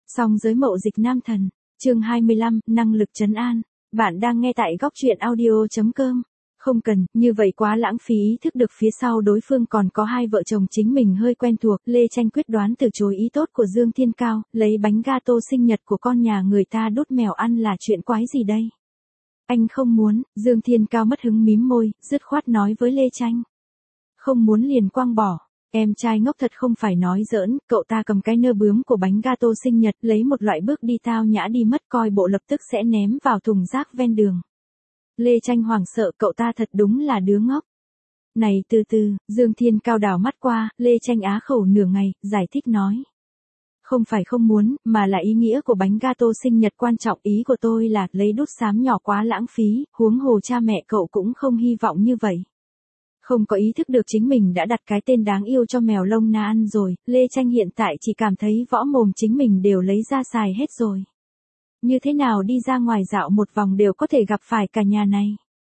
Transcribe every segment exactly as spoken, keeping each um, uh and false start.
Song giới mậu dịch nam thần, chương hai mươi lăm, năng lực trấn an. Bạn đang nghe tại góc truyện audio.com. Không cần, như vậy quá lãng phí ý thức được phía sau đối phương còn có hai vợ chồng chính mình hơi quen thuộc. Lê Tranh quyết đoán từ chối ý tốt của Dương Thiên Cao, lấy bánh gato sinh nhật của con nhà người ta đút mèo ăn là chuyện quái gì đây? Anh không muốn, Dương Thiên Cao mất hứng mím môi, dứt khoát nói với Lê Tranh. Không muốn liền quăng bỏ. Em trai ngốc thật không phải nói giỡn, cậu ta cầm cái nơ bướm của bánh gato sinh nhật lấy một loại bước đi tao nhã đi mất coi bộ lập tức sẽ ném vào thùng rác ven đường. Lê Tranh hoảng sợ cậu ta thật đúng là đứa ngốc. Này từ từ, Dương Thiên Cao đảo mắt qua, Lê Tranh á khẩu nửa ngày, giải thích nói. Không phải không muốn, mà là ý nghĩa của bánh gato sinh nhật quan trọng, ý của tôi là lấy đút xám nhỏ quá lãng phí, huống hồ cha mẹ cậu cũng không hy vọng như vậy. Không có ý thức được chính mình đã đặt cái tên đáng yêu cho mèo lông na ăn rồi, Lê Tranh hiện tại chỉ cảm thấy võ mồm chính mình đều lấy ra xài hết rồi. Như thế nào đi ra ngoài dạo một vòng đều có thể gặp phải cả nhà này.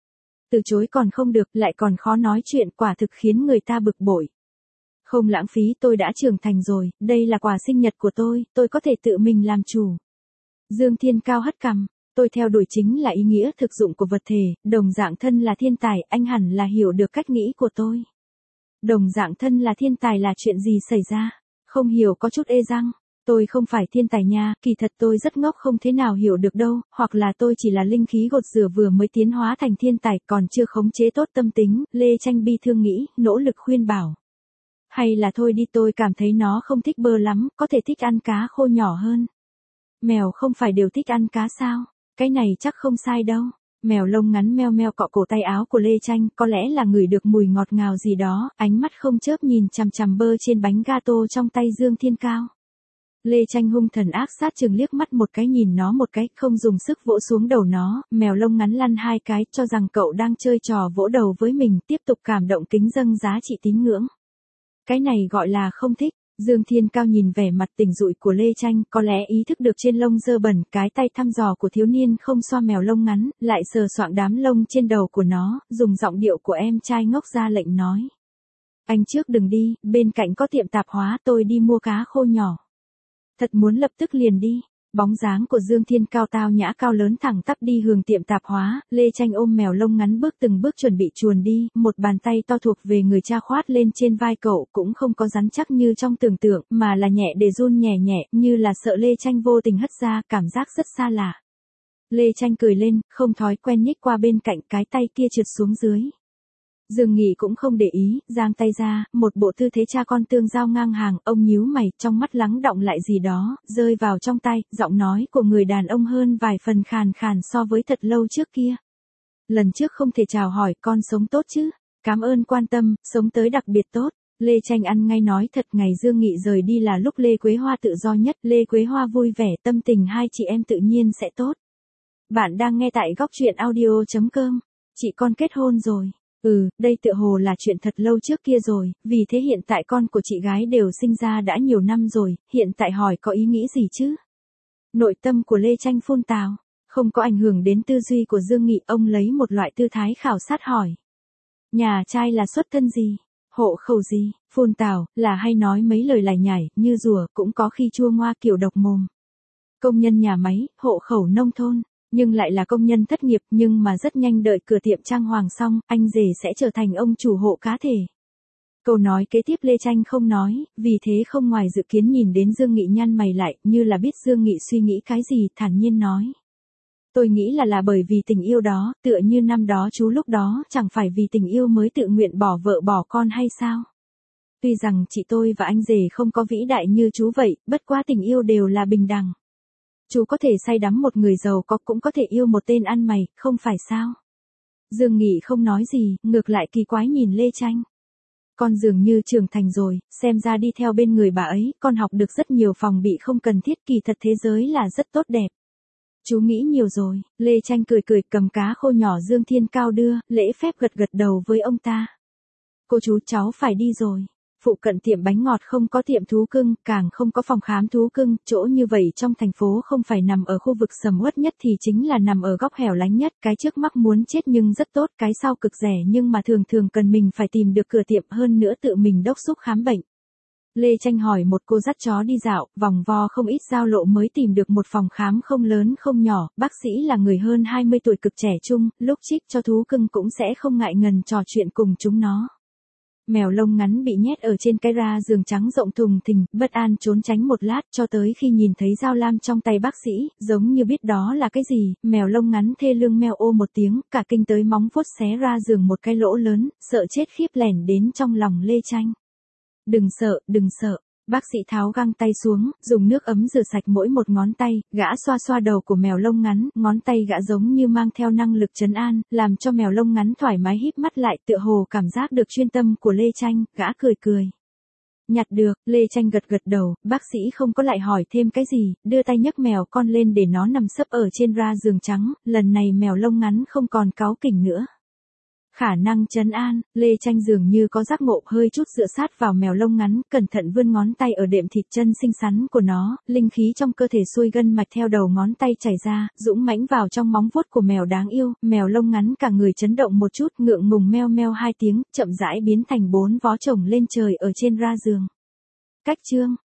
Từ chối còn không được, lại còn khó nói chuyện, quả thực khiến người ta bực bội. Không lãng phí, tôi đã trưởng thành rồi, đây là quà sinh nhật của tôi, tôi có thể tự mình làm chủ. Dương Thiên Cao hất cằm. Tôi theo đuổi chính là ý nghĩa thực dụng của vật thể, đồng dạng thân là thiên tài, anh hẳn là hiểu được cách nghĩ của tôi. Đồng dạng thân là thiên tài là chuyện gì xảy ra? Không hiểu có chút ê răng. Tôi không phải thiên tài nha, kỳ thật tôi rất ngốc không thế nào hiểu được đâu, hoặc là tôi chỉ là linh khí gột rửa vừa mới tiến hóa thành thiên tài còn chưa khống chế tốt tâm tính, Lê Tranh bi thương nghĩ, nỗ lực khuyên bảo. Hay là thôi đi, tôi cảm thấy nó không thích bơ lắm, có thể thích ăn cá khô nhỏ hơn. Mèo không phải đều thích ăn cá sao? Cái này chắc không sai đâu. Mèo lông ngắn meo meo cọ cổ tay áo của Lê Tranh, có lẽ là ngửi được mùi ngọt ngào gì đó, ánh mắt không chớp nhìn chằm chằm bơ trên bánh gato trong tay Dương Thiên Cao. Lê Tranh hung thần ác sát chừng liếc mắt một cái nhìn nó một cái, không dùng sức vỗ xuống đầu nó, mèo lông ngắn lăn hai cái, cho rằng cậu đang chơi trò vỗ đầu với mình, tiếp tục cảm động kính dâng giá trị tín ngưỡng. Cái này gọi là không thích. Dương Thiên Cao nhìn vẻ mặt tỉnh rụi của Lê Tranh, có lẽ ý thức được trên lông dơ bẩn, cái tay thăm dò của thiếu niên không xoa mèo lông ngắn, lại sờ soạng đám lông trên đầu của nó, dùng giọng điệu của em trai ngốc ra lệnh nói. Anh trước đừng đi, bên cạnh có tiệm tạp hóa, tôi đi mua cá khô nhỏ. Thật muốn lập tức liền đi. Bóng dáng của Dương Thiên Cao tao nhã cao lớn thẳng tắp đi hướng tiệm tạp hóa, Lê Tranh ôm mèo lông ngắn bước từng bước chuẩn bị chuồn đi, một bàn tay to thuộc về người cha khoát lên trên vai cậu, cũng không có rắn chắc như trong tưởng tượng, mà là nhẹ để run nhẹ nhẹ, như là sợ Lê Tranh vô tình hất ra, cảm giác rất xa lạ. Lê Tranh cười lên, không thói quen nhích qua bên cạnh, cái tay kia trượt xuống dưới. Dương Nghị cũng không để ý, giang tay ra, một bộ tư thế cha con tương giao ngang hàng, ông nhíu mày, trong mắt lắng đọng lại gì đó, rơi vào trong tay, giọng nói của người đàn ông hơn vài phần khàn khàn so với thật lâu trước kia. Lần trước không thể chào hỏi, con sống tốt chứ? Cảm ơn quan tâm, sống tới đặc biệt tốt. Lê Tranh ăn ngay nói thật, ngày Dương Nghị rời đi là lúc Lê Quế Hoa tự do nhất, Lê Quế Hoa vui vẻ, tâm tình hai chị em tự nhiên sẽ tốt. Bạn đang nghe tại góc truyện audio.com. Chị con kết hôn rồi. Ừ, đây tựa hồ là chuyện thật lâu trước kia rồi, vì thế hiện tại con của chị gái đều sinh ra đã nhiều năm rồi, hiện tại hỏi có ý nghĩ gì chứ? Nội tâm của Lê Tranh phun tào, không có ảnh hưởng đến tư duy của Dương Nghị, ông lấy một loại tư thái khảo sát hỏi. Nhà trai là xuất thân gì? Hộ khẩu gì? Phun tào, là hay nói mấy lời lải nhải, như rùa, cũng có khi chua ngoa kiểu độc mồm. Công nhân nhà máy, hộ khẩu nông thôn. Nhưng lại là công nhân thất nghiệp, nhưng mà rất nhanh đợi cửa tiệm trang hoàng xong, anh rể sẽ trở thành ông chủ hộ cá thể. Câu nói kế tiếp Lê Tranh không nói, vì thế không ngoài dự kiến nhìn đến Dương Nghị nhăn mày lại, như là biết Dương Nghị suy nghĩ cái gì, thản nhiên nói. Tôi nghĩ là là bởi vì tình yêu đó, tựa như năm đó chú lúc đó, chẳng phải vì tình yêu mới tự nguyện bỏ vợ bỏ con hay sao? Tuy rằng chị tôi và anh rể không có vĩ đại như chú vậy, bất quá tình yêu đều là bình đẳng. Chú có thể say đắm một người giàu có, cũng có thể yêu một tên ăn mày, không phải sao? Dương Nghị không nói gì, ngược lại kỳ quái nhìn Lê Tranh. Con dường như trưởng thành rồi, xem ra đi theo bên người bà ấy, con học được rất nhiều phòng bị không cần thiết, kỳ thật thế giới là rất tốt đẹp. Chú nghĩ nhiều rồi, Lê Tranh cười cười cầm cá khô nhỏ Dương Thiên Cao đưa, lễ phép gật gật đầu với ông ta. Cô chú cháu phải đi rồi. Phụ cận tiệm bánh ngọt không có tiệm thú cưng, càng không có phòng khám thú cưng, chỗ như vậy trong thành phố không phải nằm ở khu vực sầm uất nhất thì chính là nằm ở góc hẻo lánh nhất, cái trước mắc muốn chết nhưng rất tốt, cái sau cực rẻ nhưng mà thường thường cần mình phải tìm được cửa tiệm, hơn nữa tự mình đốc thúc khám bệnh. Lê Tranh hỏi một cô dắt chó đi dạo, vòng vo không ít giao lộ mới tìm được một phòng khám không lớn không nhỏ, bác sĩ là người hơn hai mươi tuổi cực trẻ trung, lúc trích cho thú cưng cũng sẽ không ngại ngần trò chuyện cùng chúng nó. Mèo lông ngắn bị nhét ở trên cái ra giường trắng rộng thùng thình, bất an trốn tránh một lát cho tới khi nhìn thấy dao lam trong tay bác sĩ, giống như biết đó là cái gì, mèo lông ngắn thê lương meo ô một tiếng, cả kinh tới móng vuốt xé ra giường một cái lỗ lớn, sợ chết khiếp lẻn đến trong lòng Lê Tranh. Đừng sợ, đừng sợ. Bác sĩ tháo găng tay xuống, dùng nước ấm rửa sạch mỗi một ngón tay, gã xoa xoa đầu của mèo lông ngắn, ngón tay gã giống như mang theo năng lực trấn an, làm cho mèo lông ngắn thoải mái híp mắt lại, tựa hồ cảm giác được chuyên tâm của Lê Tranh, gã cười cười. Nhặt được, Lê Tranh gật gật đầu, bác sĩ không có lại hỏi thêm cái gì, đưa tay nhấc mèo con lên để nó nằm sấp ở trên ra giường trắng, lần này mèo lông ngắn không còn cáu kỉnh nữa. Khả năng trấn an, Lê Tranh dường như có giác ngộ, hơi chút dựa sát vào mèo lông ngắn, cẩn thận vươn ngón tay ở đệm thịt chân xinh xắn của nó, linh khí trong cơ thể xuôi gân mạch theo đầu ngón tay chảy ra, dũng mãnh vào trong móng vuốt của mèo đáng yêu, mèo lông ngắn cả người chấn động một chút, ngượng ngùng meo meo hai tiếng, chậm rãi biến thành bốn vó chồng lên trời ở trên ra giường. Cách chương